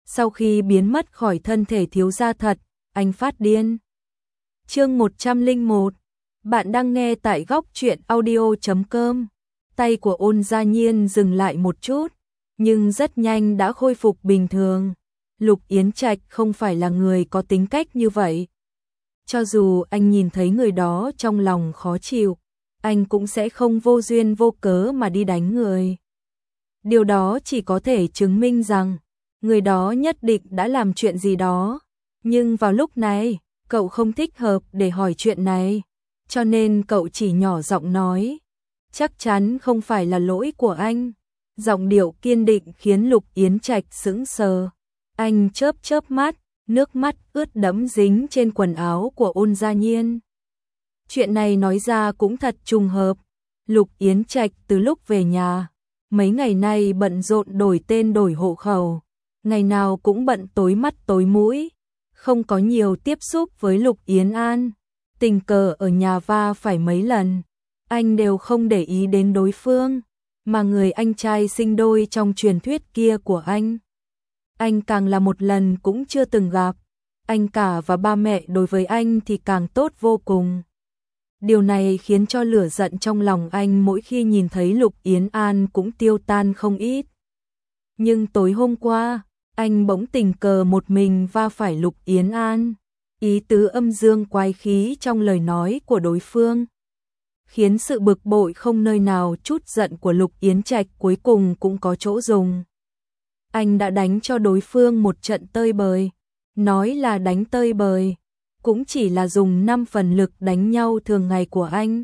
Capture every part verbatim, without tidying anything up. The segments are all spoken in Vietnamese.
Sau khi biến mất khỏi thân thể thiếu gia thật, anh phát điên. Chương một trăm lẻ một. Bạn đang nghe tại góc truyện audio chấm com. Tay của Ôn Gia Nhiên dừng lại một chút, nhưng rất nhanh đã khôi phục bình thường. Lục Yến Trạch không phải là người có tính cách như vậy. Cho dù anh nhìn thấy người đó trong lòng khó chịu, anh cũng sẽ không vô duyên vô cớ mà đi đánh người. Điều đó chỉ có thể chứng minh rằng người đó nhất định đã làm chuyện gì đó. Nhưng vào lúc này, cậu không thích hợp để hỏi chuyện này, cho nên cậu chỉ nhỏ giọng nói, chắc chắn không phải là lỗi của anh. Giọng điệu kiên định khiến Lục Yến Trạch sững sờ. Anh chớp chớp mắt, nước mắt ướt đẫm dính trên quần áo của Ôn Gia Nhiên. Chuyện này nói ra cũng thật trùng hợp. Lục Yến Trạch từ lúc về nhà, mấy ngày nay bận rộn đổi tên đổi hộ khẩu, ngày nào cũng bận tối mắt tối mũi, không có nhiều tiếp xúc với Lục Yến An. Tình cờ ở nhà va phải mấy lần, anh đều không để ý đến đối phương, mà người anh trai sinh đôi trong truyền thuyết kia của anh, anh càng là một lần cũng chưa từng gặp. Anh cả và ba mẹ đối với anh thì càng tốt vô cùng. Điều này khiến cho lửa giận trong lòng anh mỗi khi nhìn thấy Lục Yến An cũng tiêu tan không ít. Nhưng tối hôm qua, anh bỗng tình cờ một mình va phải Lục Yến An. Ý tứ âm dương quái khí trong lời nói của đối phương khiến sự bực bội không nơi nào trút giận của Lục Yến Trạch cuối cùng cũng có chỗ dùng. Anh đã đánh cho đối phương một trận tơi bời. Nói là đánh tơi bời, cũng chỉ là dùng năm phần lực đánh nhau thường ngày của anh.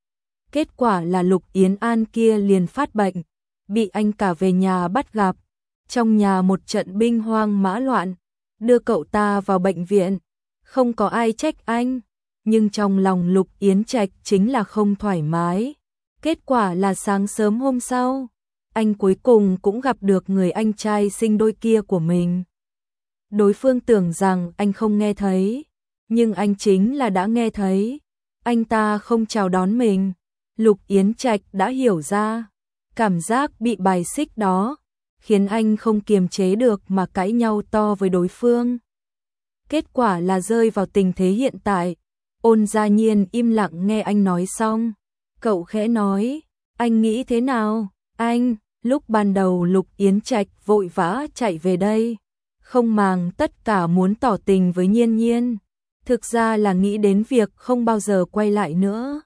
Kết quả là Lục Yến An kia liền phát bệnh, bị anh cả về nhà bắt gặp. Trong nhà một trận binh hoang mã loạn, đưa cậu ta vào bệnh viện. Không có ai trách anh, nhưng trong lòng Lục Yến Trạch chính là không thoải mái. Kết quả là sáng sớm hôm sau, anh cuối cùng cũng gặp được người anh trai sinh đôi kia của mình. Đối phương tưởng rằng anh không nghe thấy, nhưng anh chính là đã nghe thấy. Anh ta không chào đón mình. Lục Yến Trạch đã hiểu ra, cảm giác bị bài xích đó khiến anh không kiềm chế được mà cãi nhau to với đối phương. Kết quả là rơi vào tình thế hiện tại. Ôn Gia Nhiên im lặng nghe anh nói xong. Cậu khẽ nói, anh nghĩ thế nào? Anh, lúc ban đầu Lục Yến Trạch vội vã chạy về đây, không màng tất cả muốn tỏ tình với Nhiên Nhiên. Thực ra là nghĩ đến việc không bao giờ quay lại nữa.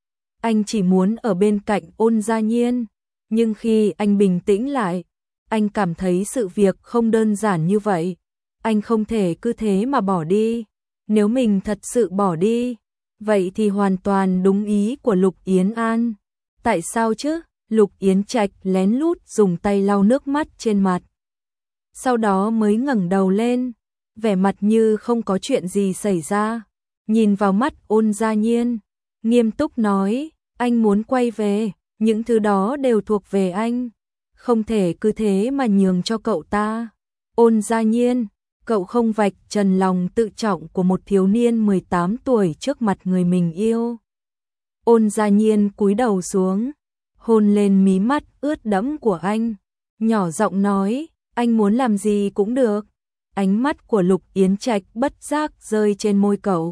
Anh chỉ muốn ở bên cạnh Ôn Gia Nhiên. Nhưng khi anh bình tĩnh lại, anh cảm thấy sự việc không đơn giản như vậy. Anh không thể cứ thế mà bỏ đi. Nếu mình thật sự bỏ đi, vậy thì hoàn toàn đúng ý của Lục Yến An. Tại sao chứ? Lục Yến Trạch lén lút dùng tay lau nước mắt trên mặt, sau đó mới ngẩng đầu lên, vẻ mặt như không có chuyện gì xảy ra, nhìn vào mắt Ôn Gia Nhiên, nghiêm túc nói, anh muốn quay về, những thứ đó đều thuộc về anh, không thể cứ thế mà nhường cho cậu ta. Ôn Gia Nhiên, cậu không vạch trần lòng tự trọng của một thiếu niên mười tám tuổi trước mặt người mình yêu. Ôn Gia Nhiên cúi đầu xuống, hôn lên mí mắt ướt đẫm của anh, nhỏ giọng nói, anh muốn làm gì cũng được. Ánh mắt của Lục Yến Trạch bất giác rơi trên môi cậu.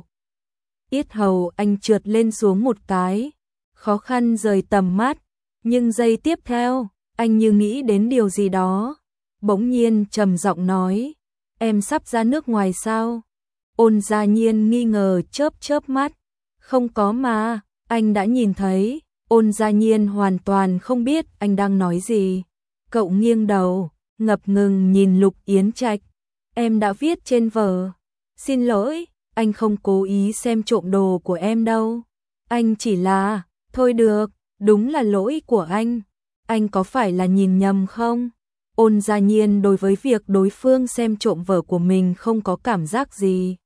Yết hầu anh trượt lên xuống một cái, khó khăn rời tầm mắt, nhưng giây tiếp theo, anh như nghĩ đến điều gì đó, bỗng nhiên trầm giọng nói, em sắp ra nước ngoài sao? Ôn Gia Nhiên nghi ngờ chớp chớp mắt, không có mà, anh đã nhìn thấy. Ôn Gia Nhiên hoàn toàn không biết anh đang nói gì. Cậu nghiêng đầu, ngập ngừng nhìn Lục Yến Trạch. Em đã viết trên vở. Xin lỗi, anh không cố ý xem trộm đồ của em đâu. Anh chỉ là, thôi được, đúng là lỗi của anh. Anh có phải là nhìn nhầm không? Ôn Gia Nhiên đối với việc đối phương xem trộm vở của mình không có cảm giác gì.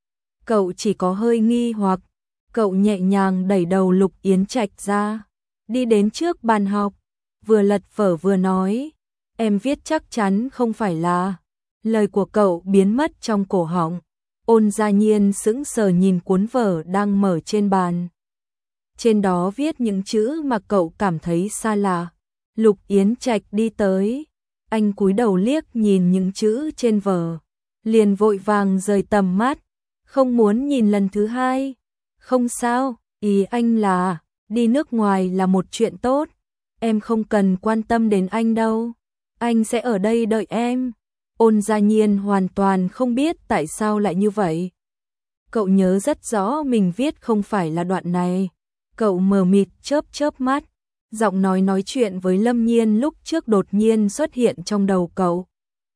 Cậu chỉ có hơi nghi hoặc. Cậu nhẹ nhàng đẩy đầu Lục Yến Trạch ra, đi đến trước bàn học, vừa lật vở vừa nói, em viết chắc chắn không phải là. Lời của cậu biến mất trong cổ họng. Ôn Gia Nhiên sững sờ nhìn cuốn vở đang mở trên bàn. Trên đó viết những chữ mà cậu cảm thấy xa lạ. Lục Yến Trạch đi tới, Anh cúi đầu liếc nhìn những chữ trên vở, liền vội vàng rời tầm mắt, không muốn nhìn lần thứ hai. Không sao, ý anh là, đi nước ngoài là một chuyện tốt, em không cần quan tâm đến anh đâu, anh sẽ ở đây đợi em. Ôn Gia Nhiên hoàn toàn không biết tại sao lại như vậy. Cậu nhớ rất rõ mình viết không phải là đoạn này. Cậu mờ mịt chớp chớp mắt, giọng nói nói chuyện với Lâm Nhiên lúc trước đột nhiên xuất hiện trong đầu cậu.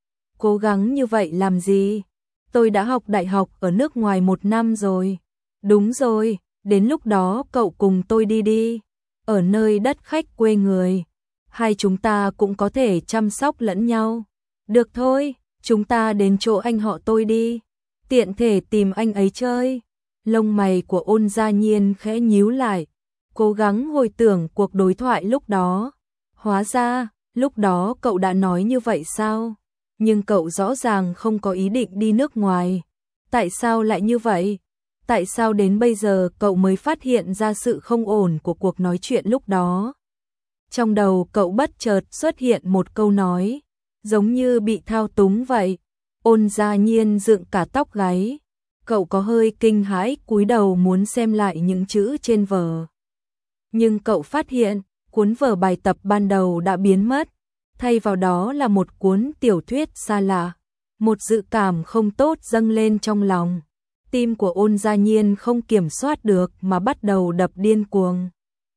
Cố gắng như vậy làm gì? Tôi đã học đại học ở nước ngoài một năm rồi. Đúng rồi, đến lúc đó cậu cùng tôi đi đi. Ở nơi đất khách quê người, hai chúng ta cũng có thể chăm sóc lẫn nhau. Được thôi, chúng ta đến chỗ anh họ tôi đi. Tiện thể tìm anh ấy chơi. Lông mày của Ôn Gia Nhiên khẽ nhíu lại, cố gắng hồi tưởng cuộc đối thoại lúc đó. Hóa ra, lúc đó cậu đã nói như vậy sao? Nhưng cậu rõ ràng không có ý định đi nước ngoài. Tại sao lại như vậy? Tại sao đến bây giờ cậu mới phát hiện ra sự không ổn của cuộc nói chuyện lúc đó? Trong đầu cậu bất chợt xuất hiện một câu nói, giống như bị thao túng vậy. Ôn Gia Nhiên dựng cả tóc gáy. Cậu có hơi kinh hãi cúi đầu muốn xem lại những chữ trên vở. Nhưng cậu phát hiện, cuốn vở bài tập ban đầu đã biến mất. Thay vào đó là một cuốn tiểu thuyết xa lạ. Một dự cảm không tốt dâng lên trong lòng. Tim của Ôn Gia Nhiên không kiểm soát được mà bắt đầu đập điên cuồng.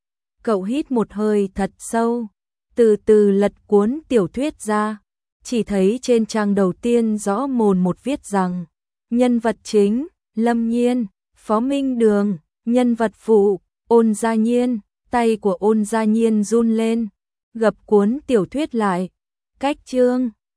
Cậu hít một hơi thật sâu, từ từ lật cuốn tiểu thuyết ra. Chỉ thấy trên trang đầu tiên rõ mồn một viết rằng, nhân vật chính, Lâm Nhiên, Phó Minh Đường, nhân vật phụ, Ôn Gia Nhiên. Tay của Ôn Gia Nhiên run lên, gập cuốn tiểu thuyết lại. Cách chương